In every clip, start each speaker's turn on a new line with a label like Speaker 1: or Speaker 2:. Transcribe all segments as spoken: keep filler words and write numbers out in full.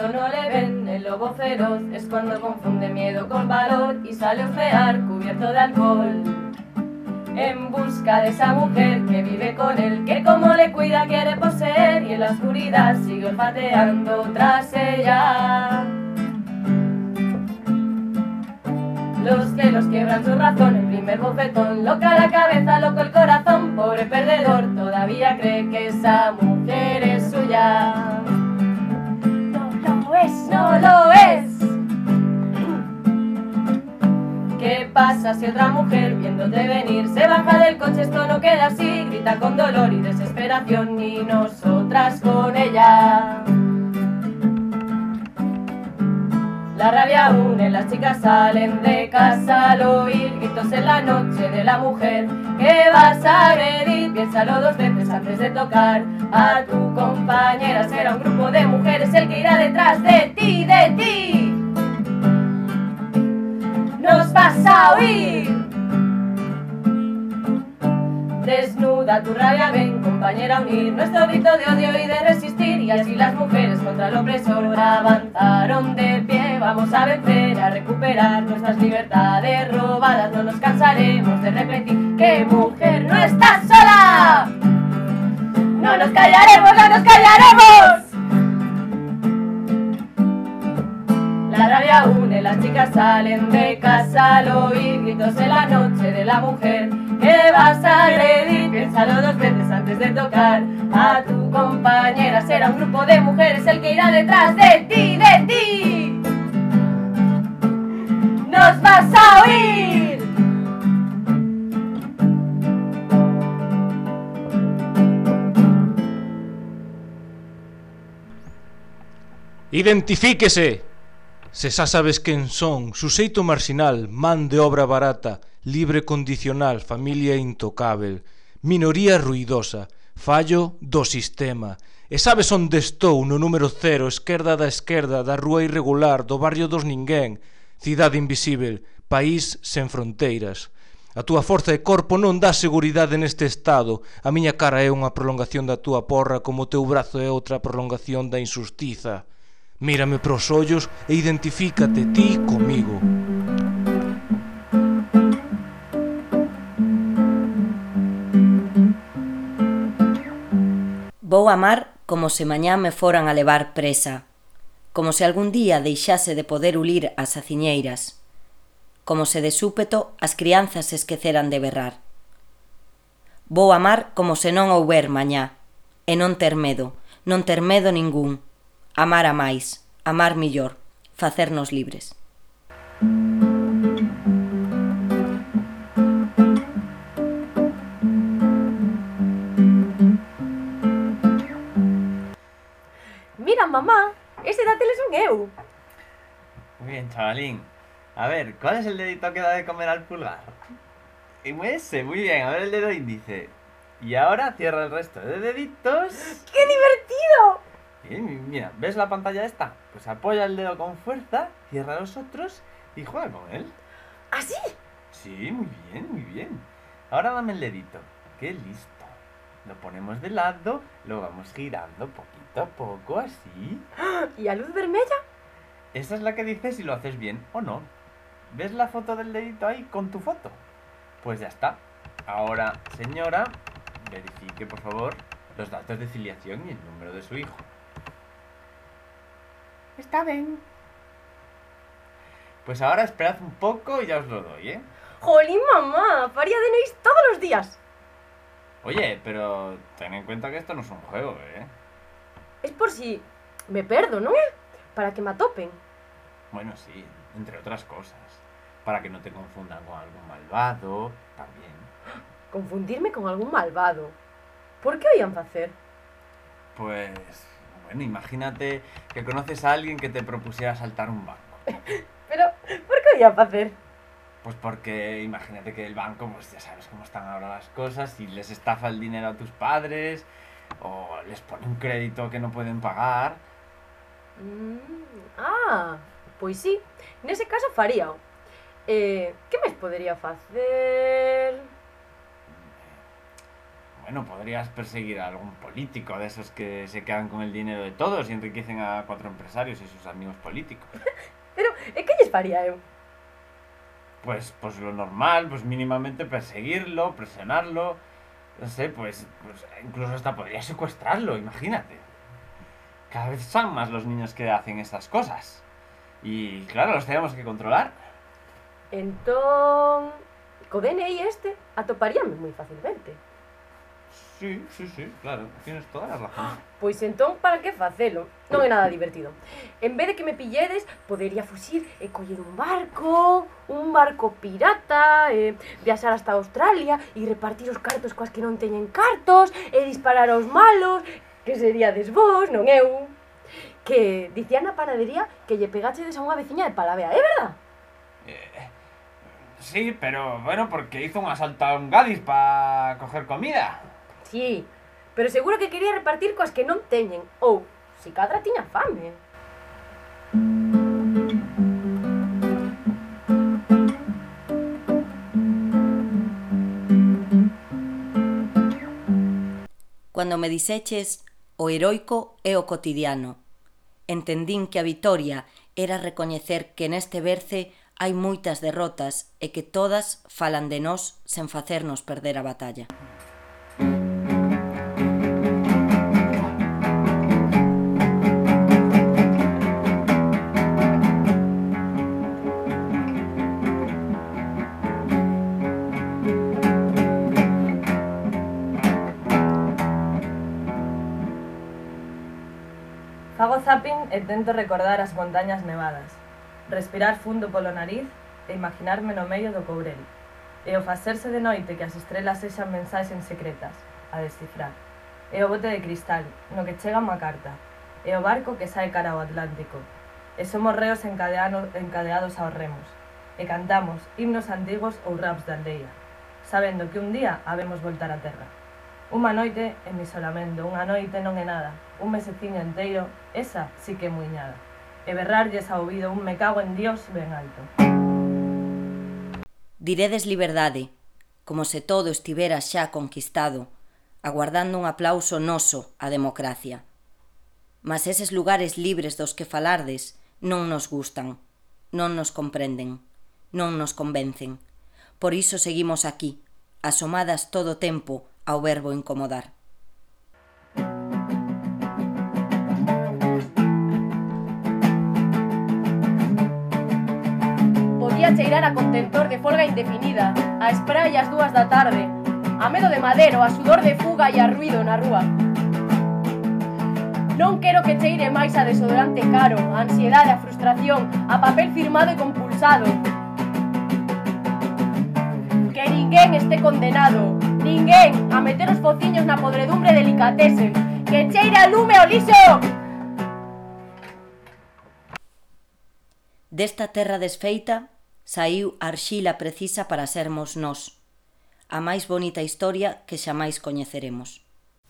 Speaker 1: cuando no le ven. El lobo feroz es cuando confunde miedo con valor y sale a ojear cubierto de alcohol, en busca de esa mujer que vive con él, que como le cuida quiere poseer, y en la oscuridad sigue olfateando tras ella. Los celos quiebran su razón, el primer bofetón, loca la cabeza, loco el corazón, pobre perdedor, todavía cree que esa mujer es suya. No lo es, no lo es. ¿Qué pasa si otra mujer viéndote venir se baja del coche? Esto no queda así, grita con dolor y desesperación, y nosotras con ella. La rabia une, las chicas salen de casa al oír gritos en la noche de la mujer que vas a agredir. Piénsalo dos veces antes de tocar a tu compañera. Será un grupo de mujeres el que irá detrás de ti, de ti. Nos vas a oír. Desnuda tu rabia, ven compañera a unir nuestro grito de odio y de resistir. Y así las mujeres contra el opresor avanzaron de pie. Vamos a vencer, a recuperar nuestras libertades robadas. No nos cansaremos de repetir que mujer no está sola. No nos callaremos, no nos callaremos. La rabia une, las chicas salen de casa al oír gritos en la noche de la mujer que vas a agredir. Piénsalo dos veces antes de tocar a tu compañera. Será un grupo de mujeres el que irá detrás de ti, de ti. Nos vas a oír.
Speaker 2: Identifíquese. Se xa sabes quen son, suxeito marxinal, man de obra barata, libre condicional, familia intocável, minoría ruidosa, fallo do sistema. E sabes onde estou no número cero, esquerda da esquerda, da rúa irregular, do barrio dos ninguén, cidade invisível, país sen fronteiras. A túa forza de corpo non dá seguridade neste estado. A miña cara é unha prolongación da túa porra, como o teu brazo é outra prolongación da injustiza. Mírame pros ollos e identifícate ti comigo.
Speaker 3: Vou amar como se mañá me foran a levar presa, como se algún día deixase de poder ulir as aciñeiras, como se de súpeto as crianzas se esqueceran de berrar. Vou amar como se non houber mañá, e non ter medo, non ter medo ningún. Amar a máis, amar millor, facernos libres.
Speaker 1: Mira, mamá, ese dátil son eu.
Speaker 4: Muy bien, chavalín. A ver, ¿cuál es el dedito que da de comer al pulgar? Ese, muy bien, a ver el dedo índice. Y ahora cierra el resto de deditos.
Speaker 1: ¡Qué divertido!
Speaker 4: Bien, mira, ¿ves la pantalla esta? Pues apoya el dedo con fuerza, cierra los otros y juega con él.
Speaker 1: ¿Así?
Speaker 4: Sí, muy bien, muy bien. Ahora dame el dedito. ¡Qué listo! Lo ponemos de lado, lo vamos girando poquito a poco, así.
Speaker 1: ¿Y a luz vermella?
Speaker 4: Esa es la que dice si lo haces bien o no. ¿Ves la foto del dedito ahí con tu foto? Pues ya está. Ahora, señora, verifique, por favor, los datos de filiación y el número de su hijo. Está bien. Pues ahora esperad un poco y ya os lo doy, ¿eh?
Speaker 1: ¡Jolín, mamá! Faría D N Is todos los días.
Speaker 4: Oye, pero ten en cuenta que esto no es un juego, ¿eh?
Speaker 1: Es por si me perdo, ¿no? Para que me atopen.
Speaker 4: Bueno, sí, entre otras cosas. Para que no te confundan con algún malvado, también.
Speaker 1: Confundirme con algún malvado. Por qué oían facer?
Speaker 4: Pues, bueno, imagínate que conoces a alguien que te propusiera asaltar un banco.
Speaker 1: Pero, ¿por qué oían facer?
Speaker 4: Pues porque imagínate que el banco, pues ya sabes cómo están ahora las cosas, y les estafa el dinero a tus padres, o les pone un crédito que no pueden pagar.
Speaker 1: Mm, ah, pois sí, nese caso faríao. Eh, que mes podería facer?
Speaker 4: bueno, podrías perseguir a algún político de esos que se quedan con el dinero de todos y enriquecen a cuatro empresarios y sus amigos políticos.
Speaker 1: Pero, e que lles faría eu?
Speaker 4: Pues, pues lo normal, pues mínimamente perseguirlo, presionarlo, no sé, pues, pues incluso hasta podría secuestrarlo, imagínate. Cada vez son más los niños que hacen estas cosas. Y claro, los tenemos que controlar.
Speaker 1: Entón, co D N I este atoparíame moi facilmente.
Speaker 4: Sí, sí, sí, claro, tienes toda la razón.
Speaker 1: Pois entón, para que facelo? Non é nada divertido. En vez de que me pilledes, podería fuxir e coller un barco, un barco pirata, e viaxar hasta Australia e repartir os cartos coas que non teñen cartos, e disparar aos malos, que seríades vos, non eu. Que dicía na panadería que lle pegachedes a unha veciña de Palavea, é verdad?
Speaker 4: Eh, sí, pero bueno, porque hizo un asalto a un Gadis para coger comida.
Speaker 1: Sí, pero seguro que quería repartir coas que non teñen, ou, si cadra tiña fame.
Speaker 3: Cuando me dixeches, o heroico é o cotidiano. Entendín que a vitoria era recoñecer que neste berce hai moitas derrotas e que todas falan de nós sen facernos perder a batalla.
Speaker 1: Fago zapping e tento recordar as montañas nevadas, respirar fundo polo nariz e imaginarme no medio do Courel, e o facerse de noite que as estrelas sexan mensaxes secretas, a descifrar, e o bote de cristal, no que chega unha carta, e o barco que sae cara ao Atlántico, e somos reos encadeados aos remos, e cantamos himnos antigos ou raps de aldeia, sabendo que un día habemos voltar á terra. Unha noite en isolamento, unha noite non é nada, un meseciño enteiro, esa sí que é muiñada. E berrarlles ao ouvido un me cago en Dios ben alto.
Speaker 3: Diredes liberdade, como se todo estivera xa conquistado, aguardando un aplauso noso á democracia. Mas eses lugares libres dos que falardes non nos gustan, non nos comprenden, non nos convencen. Por iso seguimos aquí, asomadas todo o tempo ao verbo incomodar.
Speaker 1: Podía cheirar a contentor de folga indefinida, a spray ás dúas da tarde, a medo de madero, a sudor de fuga e a ruido na rúa. Non quero que cheire máis a desodorante caro, a ansiedade, a frustración, a papel firmado e compulsado. Que ninguén este condenado, ninguén a meter os fociños na podredumbre delicatesen, que cheire a lume ao lixo!
Speaker 3: Desta terra desfeita saiu a arxila precisa para sermos nós, a máis bonita historia que xamais coñeceremos.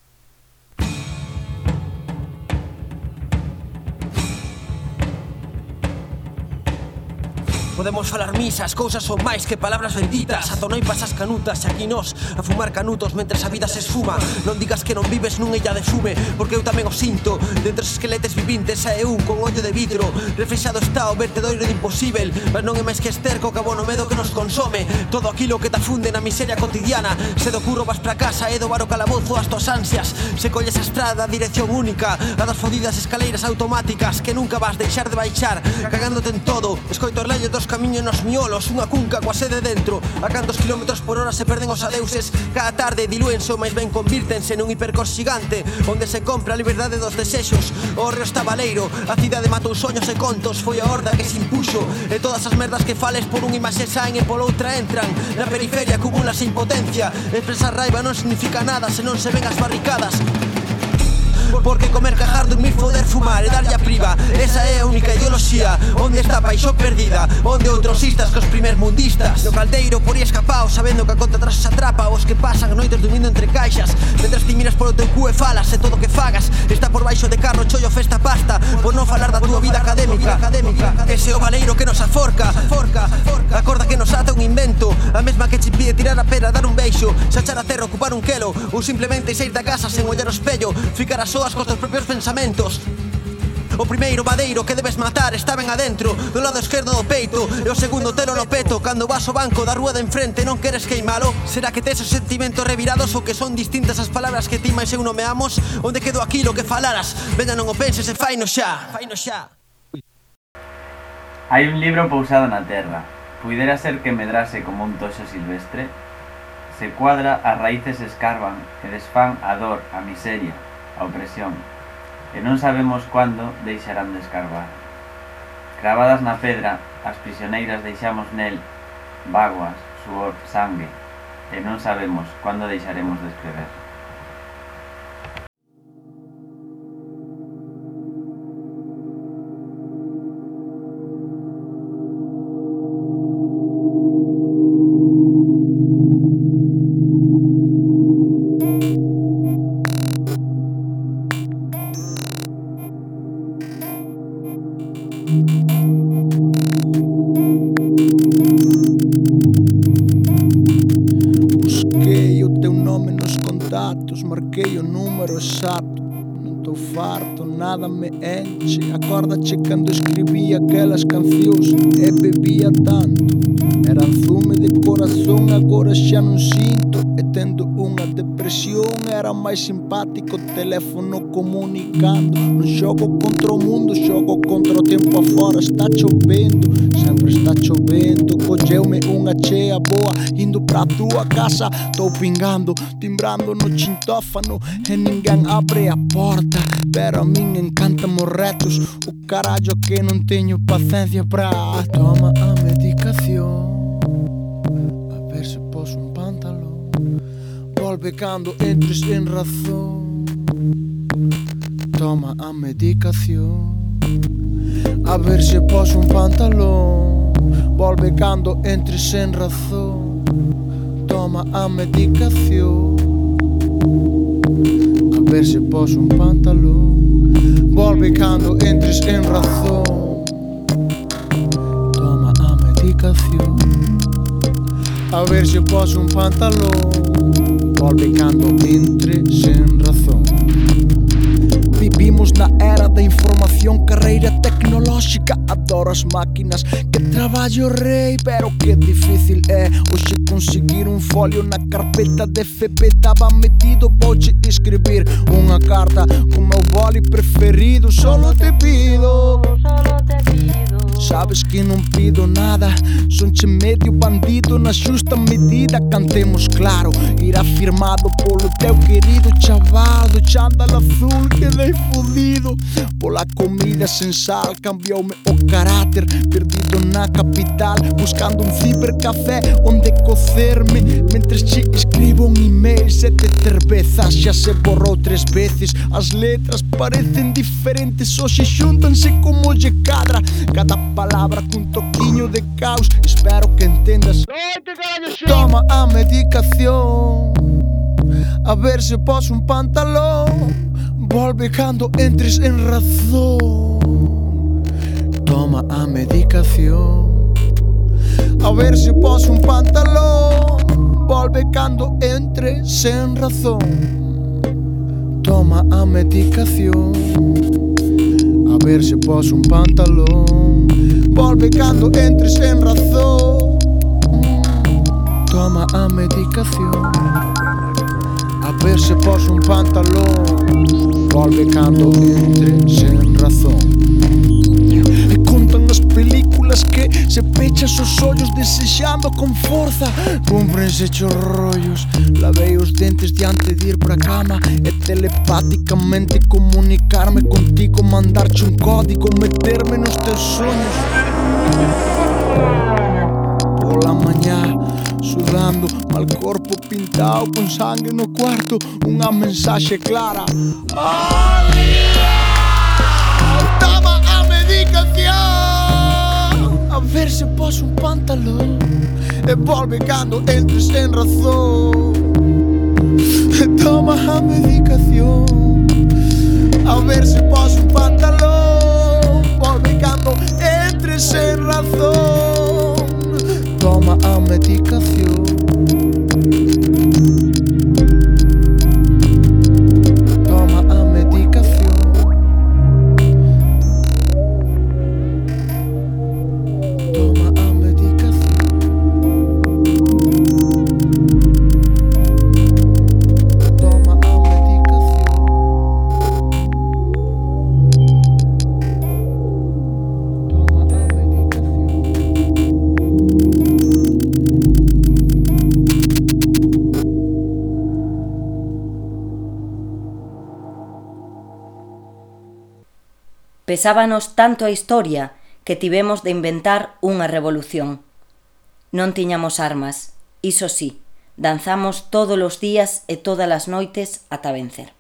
Speaker 5: Podemos falar misas, cousas son máis que palabras benditas. Atonoipas as canutas e aquí nós a fumar canutos mentres a vida se esfuma. Non digas que non vives nun illa de fume, porque eu tamén o sinto. Dentro os esqueletes vivintes hai un con ollo de vidro. Reflexado está o vertedoiro de imposible, mas non é máis que esterco que abono medo que nos consome. Todo aquilo que te afunde na miseria cotidiana. Se do curro vas pra casa e do bar o calabozo as tuas ansias. Se colles a estrada, a dirección única, a das fodidas escaleiras automáticas que nunca vas deixar de baixar, cagándote en todo. Escoito os leyes dos camiño nos miolos, unha cunca coa sede dentro. A cantos kilómetros por hora se perden os adeuses. Cada tarde dilúense ou máis ben convírtense nun hipercos xigante onde se compra a liberdade dos desexos. O río está baleiro, a cidade matou soños e contos. Foi a horda que se impuxo e todas as merdas que fales por un imaxe saen e por outra entran. Na periferia acumulase impotencia. Expresar raiva non significa nada se non se ven as barricadas. Porque comer, cajar, dormir, foder, fumar e darlle a priva, esa é a única ideoloxía. Onde está a paixón perdida, onde outros istas cos primermundistas. No caldeiro por aí escapao, sabendo que a conta atrás se atrapa. Os que pasan noites dormindo entre caixas, mentras ti miras polo teu cu e falas, e todo o que fagas está por baixo de carro, chollo, festa, pasta. Por non falar da túa vida académica. Ese é o baleiro que nos aforca, a corda que nos ata un invento. A A mesma que che pide tirar a pera, dar un beixo, xachar a terra, ocupar un quelo, ou simplemente sair da casa sen ollar o espello, ficar a soas cos teus propios pensamentos. O primeiro madeiro que debes matar está ben adentro, do lado esquerdo do peito, e o segundo telo no peto. Cando vas ao banco da rúa de enfrente non queres queimalo? Será que tes os sentimentos revirados ou que son distintas as palabras que ti máis eu nomeamos? Onde quedou aquilo que falaras? Veña, non o penses e faino xa, faino xa.
Speaker 4: Hai un libro pousado na terra. Puidera ser que medrase como un toxo silvestre. Se cuadra, as raíces escarban e desfán a dor, a miseria, a opresión. E non sabemos cuándo deixarán de escarbar. Cravadas na pedra, as prisioneiras deixamos nel vaguas, suor, sangue, e non sabemos cuándo deixaremos de escrever.
Speaker 6: Busquei o teu nome nos contatos, marquei o número exato. Non tô farto, nada me enche. Acordache cando escribía aquelas cancións e bebía tanto. Eran zume de corazón, agora xa non sinto. E tendo unha depresión era máis simpático o teléfono comunicando. Non xogo contra o mundo, xogo contra o tempo afora. Está chovendo, sempre está chovendo. Colleume unha chea boa, indo pra tua casa. Tô pingando, timbrando no chintófano e ninguén abre a porta. Pero a min encantan os retos, o carallo que non teño paciencia pra. Toma a medicación, a ver se pos un pantalón. Volve cando entres en razón. Toma a medicación, a ver se pos un pantalón. Volve cando entres en razón. Toma a medicación, a ver se pos un pantalón. Volve cando entres en razón. Toma a medicación, a ver se pos un pantalón. Volve cando entres en razón. Vivimos na era da información, carreira tecnolóxica. Adoro as máquinas, que traballo rei, pero que difícil é hoxe conseguir un folio na carpeta de F P. Taba metido, vouche escribir unha carta con meu boli preferido. Solo te pido,
Speaker 1: Solo te pido.
Speaker 6: sabes que non pido nada, sonche medio bandido na xusta medida. Cantemos claro, irá firmado polo teu querido chaval do chándal azul. Quedei fudido pola comida sen sal, cambioume o carácter, perdido na capital, buscando un cibercafé onde cocerme. Mentres che escribo un email, sete cervezas xa se borrou tres veces. As letras parecen diferentes, hoxe xúntanse como lle cadra. Cada palabra cun toquiño de caos, espero que entendas. Toma a medicación, a ver se pos un pantalón. Volve cando entres en razón. Toma a medicación, a ver se pos un pantalón. Volve cando entres en razón. Toma a medicación, a ver se pos un pantalón. Volve cando entres en razón. Toma a medicación, a ver se pos un pantalón. Volve cando entres en razón. E contan as películas que se pechas os ollos desexando con forza. Cúmprense chos rollos, lavei os dentes diante de ir pra cama e telepáticamente comunicarme contigo, mandarche un código, meterme nos teus sonhos. Pola mañá, sudando, mal corpo pintado con sangue no cuarto, unha mensaxe clara. Toma a medicación, a ver se pos un pantalón. E volve cando entres en razón. Toma a medicación, a ver se pos un pantalón. Volve cando entres en razón. Toma a medicación,
Speaker 3: Pesábanos tanto a historia que tivemos de inventar unha revolución. Non tiñamos armas, iso sí, danzamos todos os días e todas as noites ata vencer.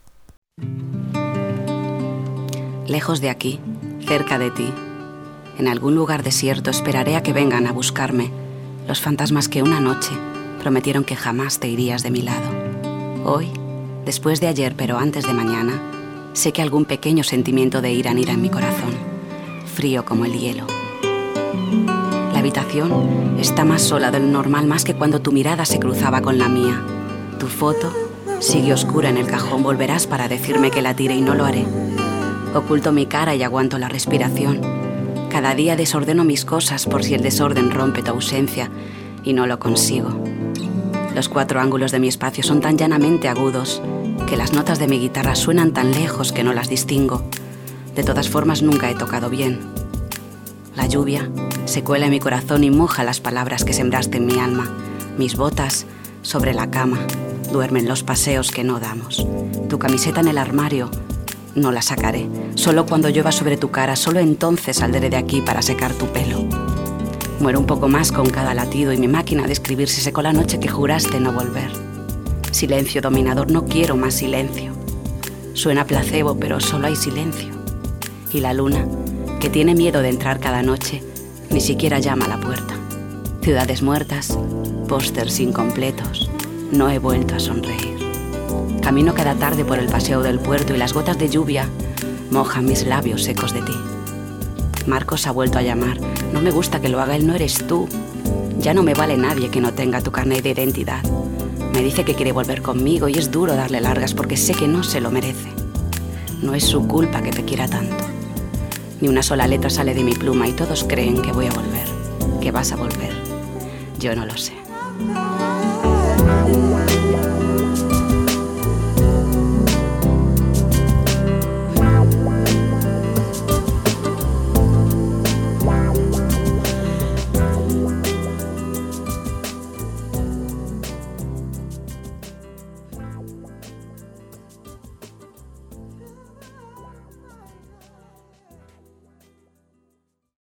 Speaker 7: Lejos de aquí, cerca de ti, en algún lugar desierto esperaré a que vengan a buscarme los fantasmas que una noche prometieron que jamás te irías de mi lado. Hoy, después de ayer pero antes de mañana, sé que algún pequeño sentimiento de ira anida en mi corazón, frío como el hielo. La habitación está más sola de lo normal, más que cuando tu mirada se cruzaba con la mía. Tu foto sigue oscura en el cajón, volverás para decirme que la tire y no lo haré. Oculto mi cara y aguanto la respiración. Cada día desordeno mis cosas por si el desorden rompe tu ausencia y no lo consigo. Los cuatro ángulos de mi espacio son tan llanamente agudos que las notas de mi guitarra suenan tan lejos que no las distingo. De todas formas, nunca he tocado bien. La lluvia se cuela en mi corazón y moja las palabras que sembraste en mi alma. Mis botas sobre la cama duermen los paseos que no damos. Tu camiseta en el armario no la sacaré. Solo cuando llueva sobre tu cara, solo entonces saldré de aquí para secar tu pelo. Muero un poco más con cada latido y mi máquina de escribir se secó la noche que juraste no volver. Silencio dominador, no quiero más silencio. Suena placebo, pero solo hay silencio. Y la luna, que tiene miedo de entrar cada noche, ni siquiera llama a la puerta. Ciudades muertas, pósters incompletos, no he vuelto a sonreír. Camino cada tarde por el paseo del puerto y las gotas de lluvia mojan mis labios secos de ti. Marcos ha vuelto a llamar. No me gusta que lo haga, él no eres tú. Ya no me vale nadie que no tenga tu carnet de identidad. Me dice que quiere volver conmigo y es duro darle largas porque sé que no se lo merece. No es su culpa que te quiera tanto. Ni una sola letra sale de mi pluma y todos creen que voy a volver, que vas a volver. Yo no lo sé.